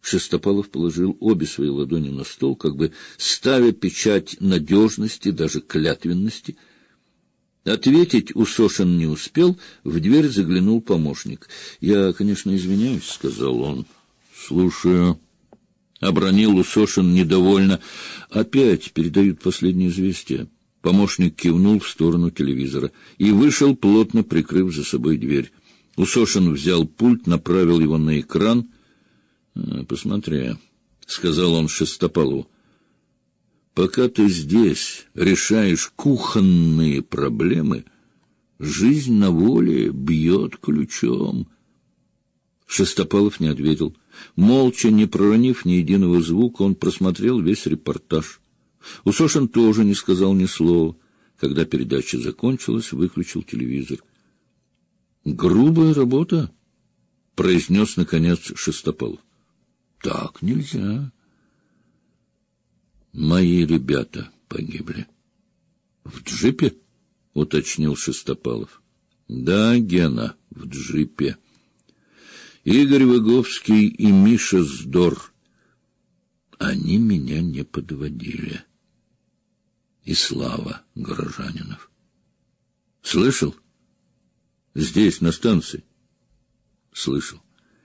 Шестопалов положил обе свои ладони на стол, как бы ставя печать надежности, даже клятвенности. Ответить Усошин не успел, в дверь заглянул помощник. — Я, конечно, извиняюсь, — сказал он. — Слушаю. Обронил Усошин недовольно. — Опять передают последние известия. Помощник кивнул в сторону телевизора и вышел, плотно прикрыв за собой дверь. Усошин взял пульт, направил его на экран. — Посмотри, — сказал он Шестопалову. — Пока ты здесь решаешь кухонные проблемы, жизнь на воле бьет ключом. Шестопалов не ответил. Молча, не проронив ни единого звука, он просмотрел весь репортаж. Усошин тоже не сказал ни слова. Когда передача закончилась, выключил телевизор. — Грубая работа, — произнес, наконец, Шестопалов. — Так нельзя. Мои ребята погибли. — В джипе? — уточнил Шестопалов. — Да, Гена, в джипе. Игорь Выговский и Миша Здор. Они меня не подводили. И Слава Горожанинов. Слышал? Здесь, на станции. Слышал.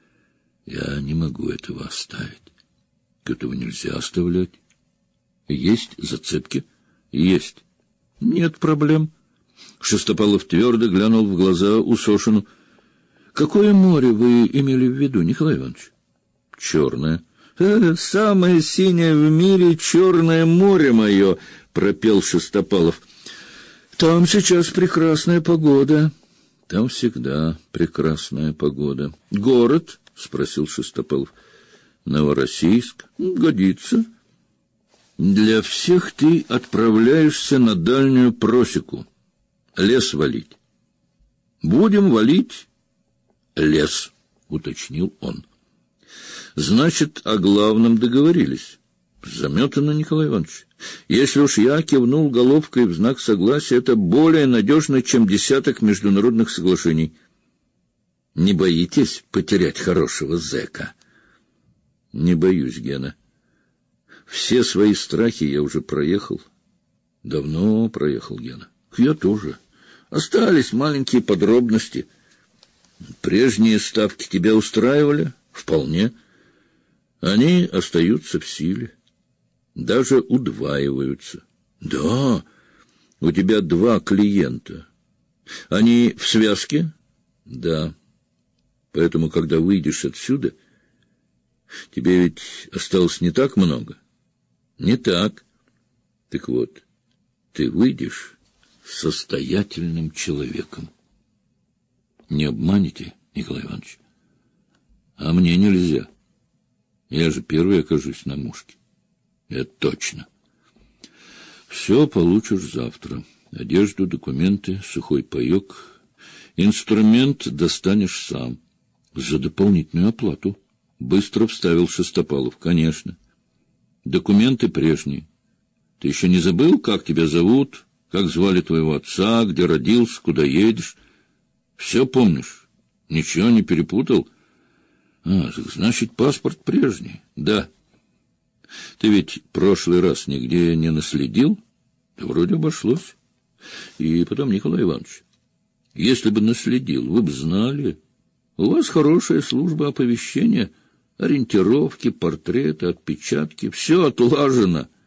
Я не могу этого оставить. Этого нельзя оставлять. Есть зацепки? Есть. Нет проблем. Шестопалов твердо глянул в глаза Усошину. Какое море вы имели в виду, Николай Иванович? Черное. Самое синее в мире Черное море мое, пропел Шестопалов. Там сейчас прекрасная погода. Там всегда прекрасная погода. Город? Спросил Шестопалов. Новороссийск. Годится. Для всех ты отправляешься на дальнюю просеку. Лес валить. Будем валить лес, уточнил он. Значит, о главном договорились. Заметано, Николай Иванович. Если уж я кивнул головкой в знак согласия, это более надежно, чем десяток международных соглашений. Не боитесь потерять хорошего зэка? Не боюсь, Гена. Все свои страхи я уже проехал. Давно проехал, Гена. Я тоже. Остались маленькие подробности. Прежние ставки тебя устраивали? Вполне. Они остаются в силе. Даже удваиваются. Да, у тебя 2 клиента. Они в связке? Да. Поэтому, когда выйдешь отсюда, тебе ведь осталось не так много? Не так. Так вот, ты выйдешь состоятельным человеком. Не обманете, Николай Иванович? А мне нельзя. Я же первый окажусь на мушке. Это точно. Все получишь завтра. Одежду, документы, сухой паёк. Инструмент достанешь сам. За дополнительную оплату. Быстро вставил Шестопалов. Конечно. Документы прежние. Ты еще не забыл, как тебя зовут, как звали твоего отца, где родился, куда едешь? Все помнишь? Ничего не перепутал? Значит, паспорт прежний. Да. Ты ведь прошлый раз нигде не наследил? Да вроде обошлось. И потом, Николай Иванович, если бы наследил, вы бы знали. У вас хорошая служба оповещения, ориентировки, портреты, отпечатки. Все отлажено.